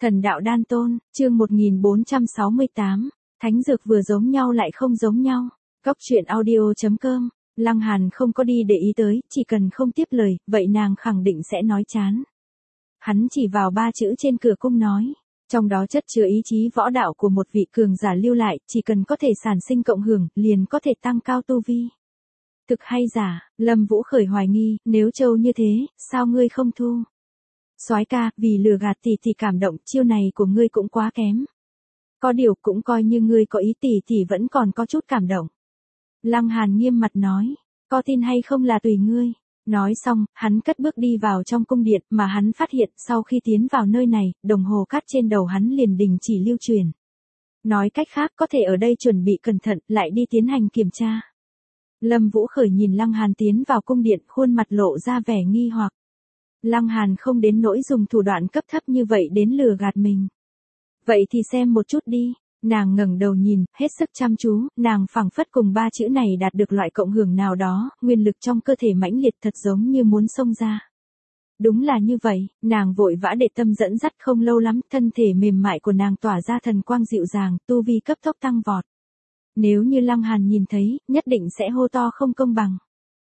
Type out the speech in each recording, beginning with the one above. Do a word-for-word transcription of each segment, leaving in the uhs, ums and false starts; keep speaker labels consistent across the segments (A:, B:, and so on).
A: Thần đạo đan tôn, chương một nghìn bốn trăm sáu mươi tám, thánh dược vừa giống nhau lại không giống nhau. Cóc truyện audio chấm com, Lăng Hàn không có đi để ý tới, chỉ cần không tiếp lời, vậy nàng khẳng định sẽ nói chán. Hắn chỉ vào ba chữ trên cửa cung nói, trong đó chất chứa ý chí võ đạo của một vị cường giả lưu lại, chỉ cần có thể sản sinh cộng hưởng, liền có thể tăng cao tu vi. Thực hay giả, Lâm Vũ khởi hoài nghi, nếu trâu như thế, sao ngươi không thu? Soái ca, vì lừa gạt tỷ tỷ cảm động, chiêu này của ngươi cũng quá kém. Có điều cũng coi như ngươi có ý, tỷ tỷ vẫn còn có chút cảm động. Lăng Hàn nghiêm mặt nói, có tin hay không là tùy ngươi. Nói xong, hắn cất bước đi vào trong cung điện, mà hắn phát hiện sau khi tiến vào nơi này, đồng hồ cát trên đầu hắn liền đình chỉ lưu truyền. Nói cách khác, có thể ở đây chuẩn bị cẩn thận, lại đi tiến hành kiểm tra. Lâm Vũ khởi nhìn Lăng Hàn tiến vào cung điện, khuôn mặt lộ ra vẻ nghi hoặc. Lăng Hàn không đến nỗi dùng thủ đoạn cấp thấp như vậy đến lừa gạt mình. Vậy thì xem một chút đi. Nàng ngẩng đầu nhìn, hết sức chăm chú, nàng phảng phất cùng ba chữ này đạt được loại cộng hưởng nào đó, nguyên lực trong cơ thể mãnh liệt thật giống như muốn xông ra. Đúng là như vậy, nàng vội vã để tâm dẫn dắt, không lâu lắm, thân thể mềm mại của nàng tỏa ra thần quang dịu dàng, tu vi cấp tốc tăng vọt. Nếu như Lăng Hàn nhìn thấy, nhất định sẽ hô to không công bằng.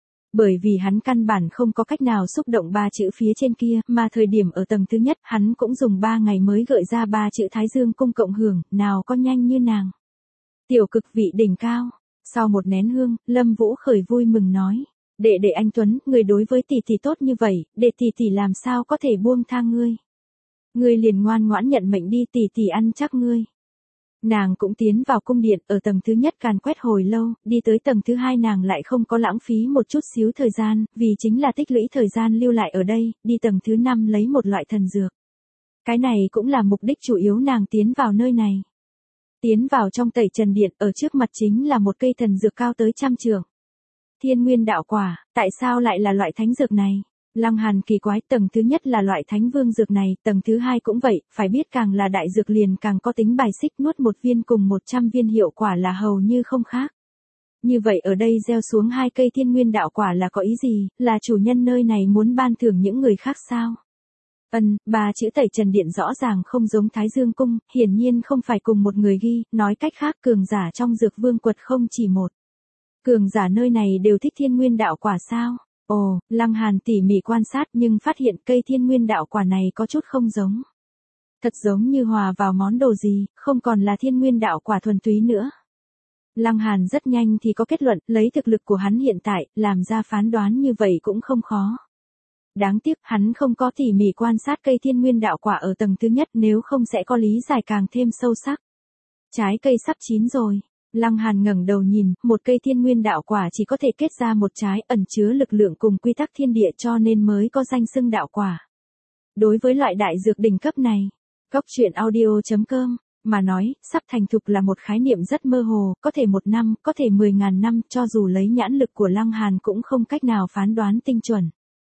A: Bởi vì hắn căn bản không có cách nào xúc động ba chữ phía trên kia, mà thời điểm ở tầng thứ nhất, hắn cũng dùng ba ngày mới gợi ra ba chữ Thái Dương cung cộng hưởng, nào có nhanh như nàng. Tiểu cực vị đỉnh cao. Sau một nén hương, Lâm Vũ khởi vui mừng nói, đệ đệ anh Tuấn, người đối với tỷ tỷ tốt như vậy, đệ tỷ tỷ làm sao có thể buông tha ngươi. Ngươi liền ngoan ngoãn nhận mệnh đi, tỷ tỷ ăn chắc ngươi. Nàng cũng tiến vào cung điện, ở tầng thứ nhất càn quét hồi lâu, đi tới tầng thứ hai nàng lại không có lãng phí một chút xíu thời gian, vì chính là tích lũy thời gian lưu lại ở đây, đi tầng thứ năm lấy một loại thần dược. Cái này cũng là mục đích chủ yếu nàng tiến vào nơi này. Tiến vào trong tẩy trần điện, ở trước mặt chính là một cây thần dược cao tới trăm trượng. Thiên nguyên đạo quả, tại sao lại là loại thánh dược này? Lăng Hàn kỳ quái, tầng thứ nhất là loại thánh vương dược này, tầng thứ hai cũng vậy, phải biết càng là đại dược liền càng có tính bài xích, nuốt một viên cùng một trăm viên hiệu quả là hầu như không khác. Như vậy ở đây gieo xuống hai cây thiên nguyên đạo quả là có ý gì, là chủ nhân nơi này muốn ban thưởng những người khác sao? Ân, ba chữ tẩy trần điện rõ ràng không giống Thái Dương cung, hiển nhiên không phải cùng một người ghi, nói cách khác cường giả trong dược vương quật không chỉ một. Cường giả nơi này đều thích thiên nguyên đạo quả sao? Ồ, Lăng Hàn tỉ mỉ quan sát nhưng phát hiện cây thiên nguyên đạo quả này có chút không giống. Thật giống như hòa vào món đồ gì, không còn là thiên nguyên đạo quả thuần túy nữa. Lăng Hàn rất nhanh thì có kết luận, lấy thực lực của hắn hiện tại, làm ra phán đoán như vậy cũng không khó. Đáng tiếc, hắn không có tỉ mỉ quan sát cây thiên nguyên đạo quả ở tầng thứ nhất, nếu không sẽ có lý giải càng thêm sâu sắc. Trái cây sắp chín rồi. Lăng Hàn ngẩng đầu nhìn, một cây thiên nguyên đạo quả chỉ có thể kết ra một trái, ẩn chứa lực lượng cùng quy tắc thiên địa cho nên mới có danh xưng đạo quả. Đối với loại đại dược đỉnh cấp này, Cóc truyện audio chấm com, mà nói, sắp thành thục là một khái niệm rất mơ hồ, có thể một năm, có thể mười ngàn năm, cho dù lấy nhãn lực của Lăng Hàn cũng không cách nào phán đoán tinh chuẩn.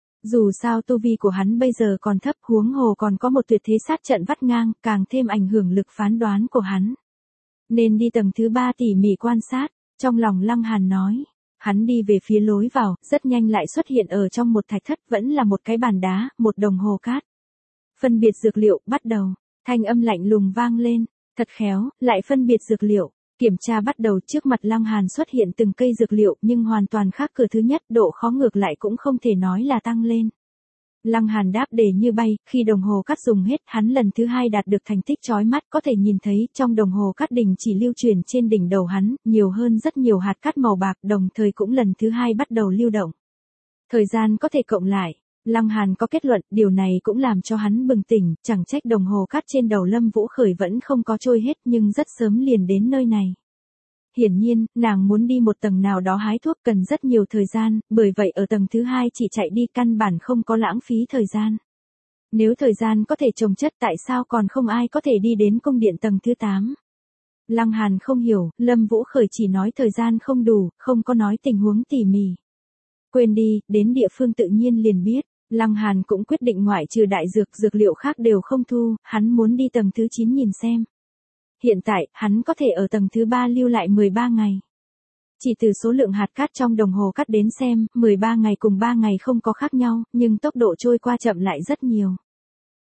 A: Dù sao tu vi của hắn bây giờ còn thấp, huống hồ còn có một tuyệt thế sát trận vắt ngang, càng thêm ảnh hưởng lực phán đoán của hắn. Nên đi tầng thứ ba tỉ mỉ quan sát, trong lòng Lăng Hàn nói. Hắn đi về phía lối vào, rất nhanh lại xuất hiện ở trong một thạch thất, vẫn là một cái bàn đá, một đồng hồ cát. Phân biệt dược liệu, bắt đầu, thanh âm lạnh lùng vang lên, thật khéo, lại phân biệt dược liệu, kiểm tra bắt đầu. Trước mặt Lăng Hàn xuất hiện từng cây dược liệu nhưng hoàn toàn khác cửa thứ nhất, độ khó ngược lại cũng không thể nói là tăng lên. Lăng Hàn đáp đề như bay, khi đồng hồ cát dùng hết, hắn lần thứ hai đạt được thành tích chói mắt, có thể nhìn thấy, trong đồng hồ cát đỉnh chỉ lưu truyền trên đỉnh đầu hắn, nhiều hơn rất nhiều hạt cát màu bạc, đồng thời cũng lần thứ hai bắt đầu lưu động. Thời gian có thể cộng lại, Lăng Hàn có kết luận, điều này cũng làm cho hắn bừng tỉnh, chẳng trách đồng hồ cát trên đầu Lâm Vũ khởi vẫn không có trôi hết nhưng rất sớm liền đến nơi này. Hiển nhiên, nàng muốn đi một tầng nào đó hái thuốc cần rất nhiều thời gian, bởi vậy ở tầng thứ hai chỉ chạy đi căn bản không có lãng phí thời gian. Nếu thời gian có thể chồng chất tại sao còn không ai có thể đi đến cung điện tầng thứ tám? Lăng Hàn không hiểu, Lâm Vũ khởi chỉ nói thời gian không đủ, không có nói tình huống tỉ mỉ. Quên đi, đến địa phương tự nhiên liền biết. Lăng Hàn cũng quyết định ngoại trừ đại dược, dược liệu khác đều không thu, hắn muốn đi tầng thứ chín nhìn xem. Hiện tại, hắn có thể ở tầng thứ ba lưu lại mười ba ngày. Chỉ từ số lượng hạt cát trong đồng hồ cát đến xem, mười ba ngày cùng ba ngày không có khác nhau, nhưng tốc độ trôi qua chậm lại rất nhiều.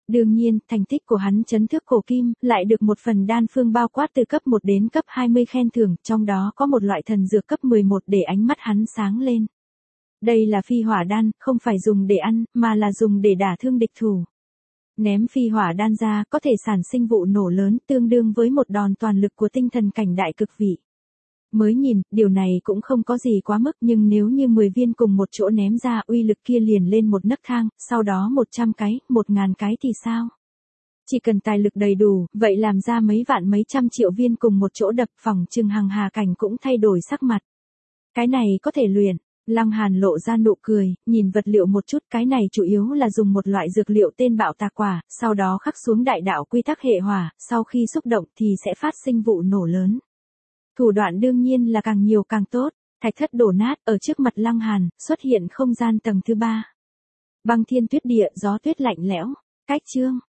A: Đương nhiên, thành tích của hắn chấn thước cổ kim, lại được một phần đan phương bao quát từ cấp một đến cấp hai mươi khen thưởng, trong đó có một loại thần dược cấp mười một để ánh mắt hắn sáng lên. Đây là phi hỏa đan, không phải dùng để ăn, mà là dùng để đả thương địch thủ. Ném phi hỏa đan ra, có thể sản sinh vụ nổ lớn, tương đương với một đòn toàn lực của tinh thần cảnh đại cực vị. Mới nhìn, điều này cũng không có gì quá mức, nhưng nếu như mười viên cùng một chỗ ném ra, uy lực kia liền lên một nấc thang, sau đó một trăm cái, một ngàn cái thì sao? Chỉ cần tài lực đầy đủ, vậy làm ra mấy vạn mấy trăm triệu viên cùng một chỗ đập, phỏng chừng Hằng Hà Cảnh cũng thay đổi sắc mặt. Cái này có thể luyện. Lăng Hàn lộ ra nụ cười, nhìn vật liệu một chút, cái này chủ yếu là dùng một loại dược liệu tên bạo tà quả, sau đó khắc xuống đại đạo quy tắc hệ hỏa, sau khi xúc động thì sẽ phát sinh vụ nổ lớn. Thủ đoạn đương nhiên là càng nhiều càng tốt. Thạch thất đổ nát, ở trước mặt Lăng Hàn, xuất hiện không gian tầng thứ ba. Băng thiên tuyết địa, gió tuyết lạnh lẽo. Cách chương